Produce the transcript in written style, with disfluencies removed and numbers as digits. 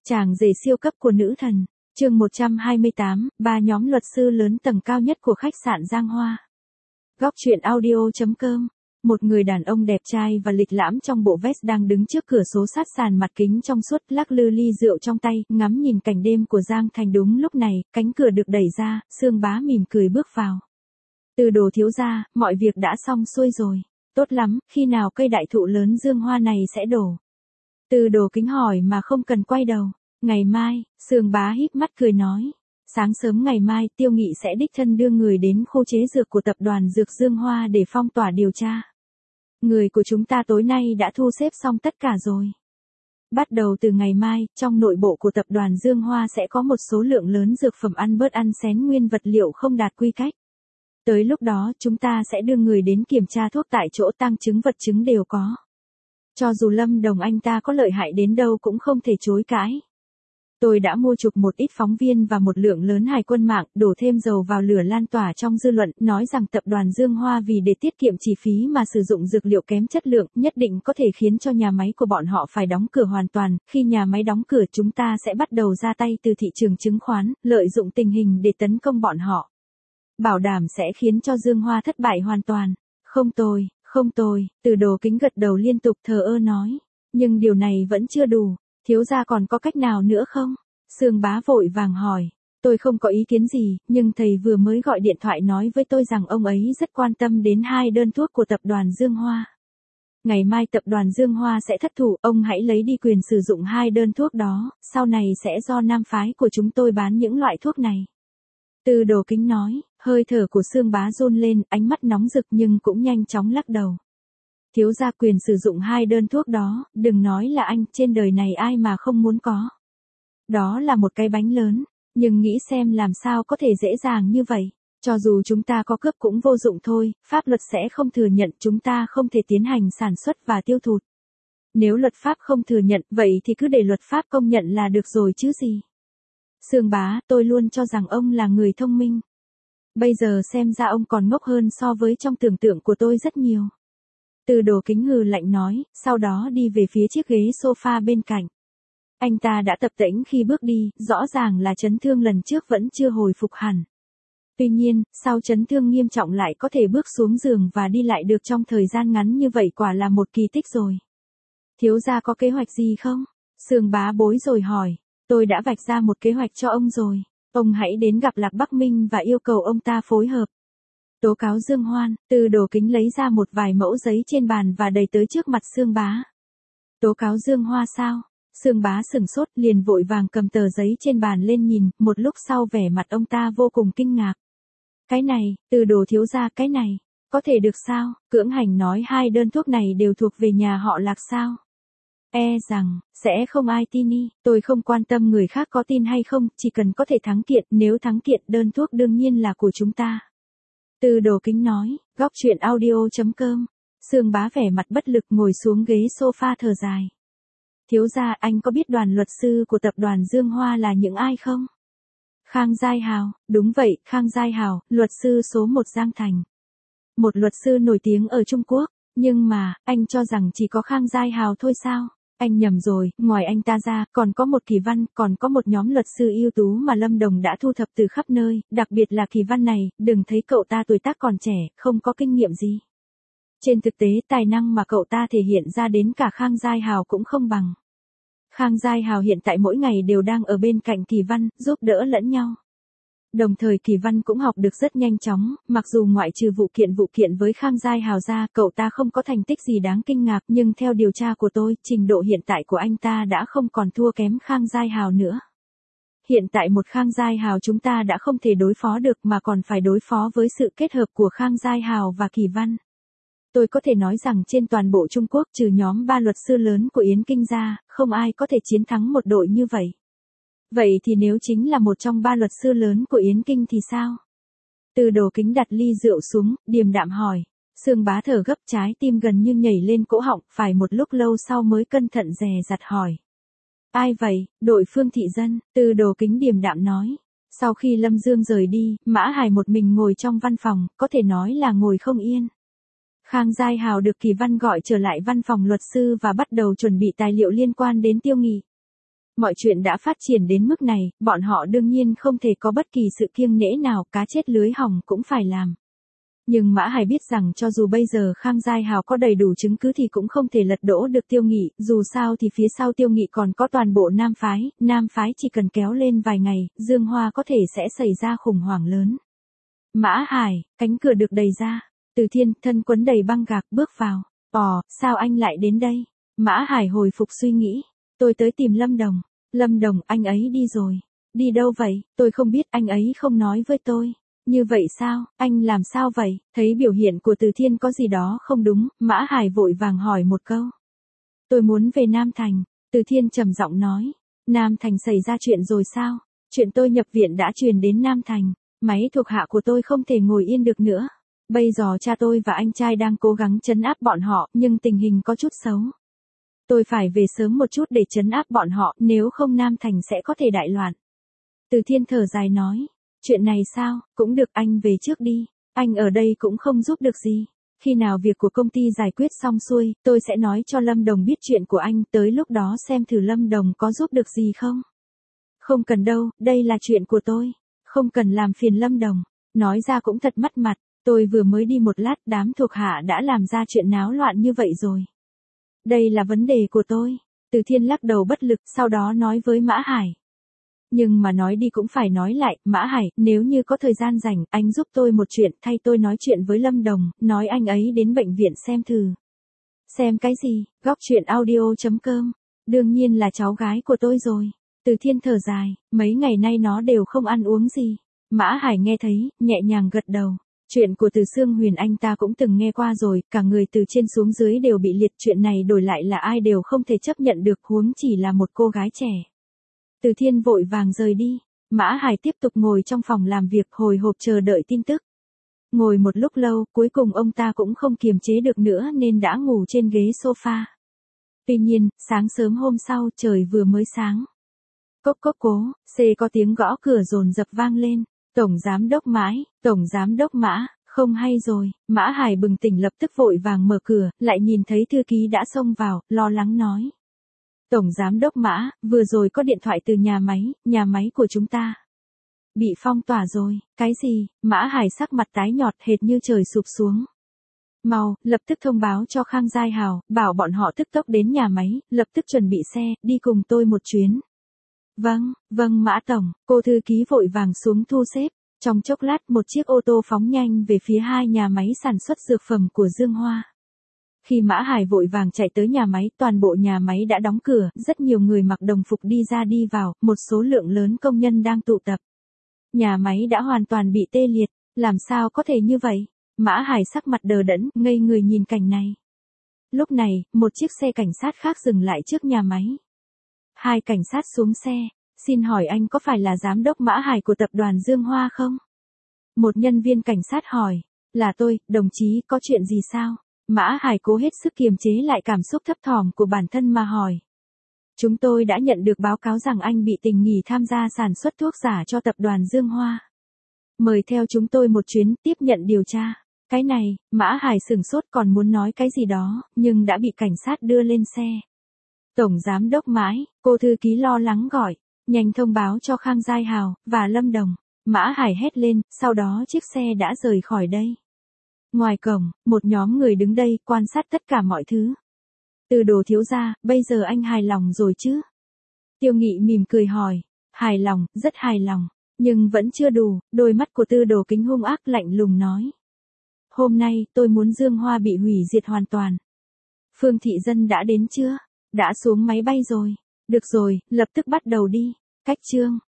Chàng rể siêu cấp của nữ thần, chương 128, ba nhóm luật sư lớn tầng cao nhất của khách sạn Giang Hoa. Góc truyện audio.com. Một người đàn ông đẹp trai và lịch lãm trong bộ vest đang đứng trước cửa sổ sát sàn mặt kính trong suốt, lắc lư ly rượu trong tay, ngắm nhìn cảnh đêm của Giang Thành. Đúng lúc này, cánh cửa được đẩy ra, Sương Bá mỉm cười bước vào. Từ Đồ thiếu gia, mọi việc đã xong xuôi rồi. Tốt lắm, khi nào cây đại thụ lớn Dương Hoa này sẽ đổ? Từ Đồ kính hỏi mà không cần quay đầu. Ngày mai, Sương Bá híp mắt cười nói. Sáng sớm ngày mai, Tiêu Nghị sẽ đích thân đưa người đến khu chế dược của tập đoàn Dược Dương Hoa để phong tỏa điều tra. Người của chúng ta tối nay đã thu xếp xong tất cả rồi. Bắt đầu từ ngày mai, trong nội bộ của tập đoàn Dương Hoa sẽ có một số lượng lớn dược phẩm ăn bớt ăn xén nguyên vật liệu không đạt quy cách. Tới lúc đó, chúng ta sẽ đưa người đến kiểm tra thuốc tại chỗ, tăng chứng vật chứng đều có. Cho dù Lâm Đồng anh ta có lợi hại đến đâu cũng không thể chối cãi. Tôi đã mua chuộc một ít phóng viên và một lượng lớn hải quân mạng, đổ thêm dầu vào lửa lan tỏa trong dư luận, nói rằng tập đoàn Dương Hoa vì để tiết kiệm chi phí mà sử dụng dược liệu kém chất lượng, nhất định có thể khiến cho nhà máy của bọn họ phải đóng cửa hoàn toàn. Khi nhà máy đóng cửa, chúng ta sẽ bắt đầu ra tay từ thị trường chứng khoán, lợi dụng tình hình để tấn công bọn họ. Bảo đảm sẽ khiến cho Dương Hoa thất bại hoàn toàn. Không tồi, Từ Đồ kính gật đầu liên tục thờ ơ nói. Nhưng điều này vẫn chưa đủ. Thiếu gia còn có cách nào nữa không? Sương Bá vội vàng hỏi. Tôi không có ý kiến gì, nhưng thầy vừa mới gọi điện thoại nói với tôi rằng ông ấy rất quan tâm đến 2 đơn thuốc của tập đoàn Dương Hoa. Ngày mai tập đoàn Dương Hoa sẽ thất thủ, ông hãy lấy đi quyền sử dụng 2 đơn thuốc đó, sau này sẽ do nam phái của chúng tôi bán những loại thuốc này. Từ Đồ kính nói, hơi thở của Sương Bá run lên, ánh mắt nóng rực nhưng cũng nhanh chóng lắc đầu. Thiếu gia, quyền sử dụng 2 đơn thuốc đó, đừng nói là anh, trên đời này ai mà không muốn có. Đó là một cái bánh lớn, nhưng nghĩ xem làm sao có thể dễ dàng như vậy. Cho dù chúng ta có cướp cũng vô dụng thôi, pháp luật sẽ không thừa nhận, chúng ta không thể tiến hành sản xuất và tiêu thụ. Nếu luật pháp không thừa nhận, vậy thì cứ để luật pháp công nhận là được rồi chứ gì. Sương Bá, tôi luôn cho rằng ông là người thông minh. Bây giờ xem ra ông còn ngốc hơn so với trong tưởng tượng của tôi rất nhiều. Từ Đồ kính hừ lạnh nói, sau đó đi về phía chiếc ghế sofa bên cạnh. Anh ta đã tập tễnh khi bước đi, rõ ràng là chấn thương lần trước vẫn chưa hồi phục hẳn. Tuy nhiên, sau chấn thương nghiêm trọng lại có thể bước xuống giường và đi lại được trong thời gian ngắn như vậy quả là một kỳ tích rồi. Thiếu gia có kế hoạch gì không? Sương Bá bối rồi hỏi. Tôi đã vạch ra một kế hoạch cho ông rồi. Ông hãy đến gặp Lạc Bắc Minh và yêu cầu ông ta phối hợp. Tố cáo Dương Hoan. Từ Đồ kính lấy ra một vài mẫu giấy trên bàn và đẩy tới trước mặt Sương Bá. Tố cáo Dương Hoa sao? Sương Bá sửng sốt, liền vội vàng cầm tờ giấy trên bàn lên nhìn, một lúc sau vẻ mặt ông ta vô cùng kinh ngạc. Cái này, Từ Đồ thiếu gia, cái này, có thể được sao? Cưỡng hành nói 2 đơn thuốc này đều thuộc về nhà họ Lạc sao? E rằng, sẽ không ai tin y, tôi không quan tâm người khác có tin hay không, chỉ cần có thể thắng kiện, nếu thắng kiện đơn thuốc đương nhiên là của chúng ta. Từ Đồ kính nói, góc truyện audio.com. Sương Bá vẻ mặt bất lực ngồi xuống ghế sofa thở dài. Thiếu gia, anh có biết đoàn luật sư của tập đoàn Dương Hoa là những ai không? Khang Giai Hào, đúng vậy, Khang Giai Hào, luật sư số 1 Giang Thành. Một luật sư nổi tiếng ở Trung Quốc, nhưng mà, anh cho rằng chỉ có Khang Giai Hào thôi sao? Anh nhầm rồi, ngoài anh ta ra, còn có một Kỳ Văn, còn có một nhóm luật sư ưu tú mà Lâm Đồng đã thu thập từ khắp nơi, đặc biệt là Kỳ Văn này, đừng thấy cậu ta tuổi tác còn trẻ, không có kinh nghiệm gì. Trên thực tế, tài năng mà cậu ta thể hiện ra đến cả Khang Giai Hào cũng không bằng. Khang Giai Hào hiện tại mỗi ngày đều đang ở bên cạnh Kỳ Văn, giúp đỡ lẫn nhau. Đồng thời Kỳ Văn cũng học được rất nhanh chóng, mặc dù ngoại trừ vụ kiện với Khang Giai Hào ra, cậu ta không có thành tích gì đáng kinh ngạc, nhưng theo điều tra của tôi, trình độ hiện tại của anh ta đã không còn thua kém Khang Giai Hào nữa. Hiện tại một Khang Giai Hào chúng ta đã không thể đối phó được mà còn phải đối phó với sự kết hợp của Khang Giai Hào và Kỳ Văn. Tôi có thể nói rằng trên toàn bộ Trung Quốc trừ nhóm 3 luật sư lớn của Yến Kinh ra, không ai có thể chiến thắng một đội như vậy. Vậy thì nếu chính là một trong 3 luật sư lớn của Yến Kinh thì sao? Từ Đồ kính đặt ly rượu xuống, điềm đạm hỏi. Sương Bá thở gấp, trái tim gần như nhảy lên cổ họng, phải một lúc lâu sau mới cẩn thận dè dặt hỏi. Ai vậy? Đội Phương Thị Dân, Từ Đồ kính điềm đạm nói. Sau khi Lâm Dương rời đi, Mã Hải một mình ngồi trong văn phòng, có thể nói là ngồi không yên. Khang Giai Hào được Kỳ Văn gọi trở lại văn phòng luật sư và bắt đầu chuẩn bị tài liệu liên quan đến Tiêu Nghị. Mọi chuyện đã phát triển đến mức này, bọn họ đương nhiên không thể có bất kỳ sự kiêng nể nào, cá chết lưới hỏng cũng phải làm. Nhưng Mã Hải biết rằng cho dù bây giờ Khang Giai Hào có đầy đủ chứng cứ thì cũng không thể lật đổ được Tiêu Nghị, dù sao thì phía sau Tiêu Nghị còn có toàn bộ Nam phái chỉ cần kéo lên vài ngày, Dương Hoa có thể sẽ xảy ra khủng hoảng lớn. Mã Hải, cánh cửa được đẩy ra, Từ Thiên, thân quấn đầy băng gạc bước vào. Sao anh lại đến đây? Mã Hải hồi phục suy nghĩ. Tôi tới tìm Lâm Đồng. Lâm Đồng, anh ấy đi rồi. Đi đâu vậy? Tôi không biết, anh ấy không nói với tôi. Như vậy sao? Anh làm sao vậy? Thấy biểu hiện của Từ Thiên có gì đó không đúng, Mã Hải vội vàng hỏi một câu. Tôi muốn về Nam Thành. Từ Thiên trầm giọng nói. Nam Thành xảy ra chuyện rồi sao? Chuyện tôi nhập viện đã truyền đến Nam Thành. Máy thuộc hạ của tôi không thể ngồi yên được nữa. Bây giờ cha tôi và anh trai đang cố gắng trấn áp bọn họ, nhưng tình hình có chút xấu. Tôi phải về sớm một chút để trấn áp bọn họ, nếu không Nam Thành sẽ có thể đại loạn. Từ Thiên thở dài nói. Chuyện này sao, cũng được, anh về trước đi. Anh ở đây cũng không giúp được gì. Khi nào việc của công ty giải quyết xong xuôi, tôi sẽ nói cho Lâm Đồng biết chuyện của anh, tới lúc đó xem thử Lâm Đồng có giúp được gì không. Không cần đâu, đây là chuyện của tôi. Không cần làm phiền Lâm Đồng. Nói ra cũng thật mất mặt, tôi vừa mới đi một lát, đám thuộc hạ đã làm ra chuyện náo loạn như vậy rồi. Đây là vấn đề của tôi. Từ Thiên lắc đầu bất lực, sau đó nói với Mã Hải. Nhưng mà nói đi cũng phải nói lại, Mã Hải, nếu như có thời gian rảnh, anh giúp tôi một chuyện, thay tôi nói chuyện với Lâm Đồng, nói anh ấy đến bệnh viện xem thử. Xem cái gì? Góc truyện audio.com. Đương nhiên là cháu gái của tôi rồi. Từ Thiên thở dài, mấy ngày nay nó đều không ăn uống gì. Mã Hải nghe thấy, nhẹ nhàng gật đầu. Chuyện của Từ Sương Huyền anh ta cũng từng nghe qua rồi, cả người từ trên xuống dưới đều bị liệt, chuyện này đổi lại là ai đều không thể chấp nhận được, huống chỉ là một cô gái trẻ. Từ Thiên vội vàng rời đi, Mã Hải tiếp tục ngồi trong phòng làm việc hồi hộp chờ đợi tin tức. Ngồi một lúc lâu, cuối cùng ông ta cũng không kiềm chế được nữa nên đã ngủ trên ghế sofa. Tuy nhiên, sáng sớm hôm sau trời vừa mới sáng. Cốc cốc cố, có tiếng gõ cửa dồn dập vang lên. Tổng giám đốc Mã, không hay rồi. Mã Hải bừng tỉnh lập tức vội vàng mở cửa, lại nhìn thấy thư ký đã xông vào, lo lắng nói. Tổng giám đốc Mã, vừa rồi có điện thoại từ nhà máy của chúng ta. Bị phong tỏa rồi. Cái gì? Mã Hải sắc mặt tái nhọt hệt như trời sụp xuống. Mau, lập tức thông báo cho Khang Giai Hào, bảo bọn họ tức tốc đến nhà máy, lập tức chuẩn bị xe, đi cùng tôi một chuyến. Vâng Mã Tổng, cô thư ký vội vàng xuống thu xếp. Trong chốc lát một chiếc ô tô phóng nhanh về phía hai nhà máy sản xuất dược phẩm của Dương Hoa. Khi Mã Hải vội vàng chạy tới nhà máy, toàn bộ nhà máy đã đóng cửa, rất nhiều người mặc đồng phục đi ra đi vào, một số lượng lớn công nhân đang tụ tập. Nhà máy đã hoàn toàn bị tê liệt, làm sao có thể như vậy? Mã Hải sắc mặt đờ đẫn, ngây người nhìn cảnh này. Lúc này, một chiếc xe cảnh sát khác dừng lại trước nhà máy. Hai cảnh sát xuống xe, xin hỏi anh có phải là giám đốc Mã Hải của tập đoàn Dương Hoa không? Một nhân viên cảnh sát hỏi, là tôi, đồng chí, có chuyện gì sao? Mã Hải cố hết sức kiềm chế lại cảm xúc thấp thỏm của bản thân mà hỏi. Chúng tôi đã nhận được báo cáo rằng anh bị tình nghi tham gia sản xuất thuốc giả cho tập đoàn Dương Hoa. Mời theo chúng tôi một chuyến, tiếp nhận điều tra. Cái này, Mã Hải sửng sốt còn muốn nói cái gì đó, nhưng đã bị cảnh sát đưa lên xe. Tổng giám đốc Mãi, cô thư ký lo lắng gọi, nhanh thông báo cho Khang Giai Hào và Lâm Đồng. Mã Hải hét lên, sau đó chiếc xe đã rời khỏi đây. Ngoài cổng, một nhóm người đứng đây quan sát tất cả mọi thứ. Từ Đồ thiếu gia, bây giờ anh hài lòng rồi chứ? Tiêu Nghị mỉm cười hỏi. Hài lòng, rất hài lòng. Nhưng vẫn chưa đủ, đôi mắt của Từ Đồ kính hung ác lạnh lùng nói. Hôm nay, tôi muốn Dương Hoa bị hủy diệt hoàn toàn. Phương Thị Dân đã đến chưa? Đã xuống máy bay rồi. Được rồi, lập tức bắt đầu đi. Cách chương.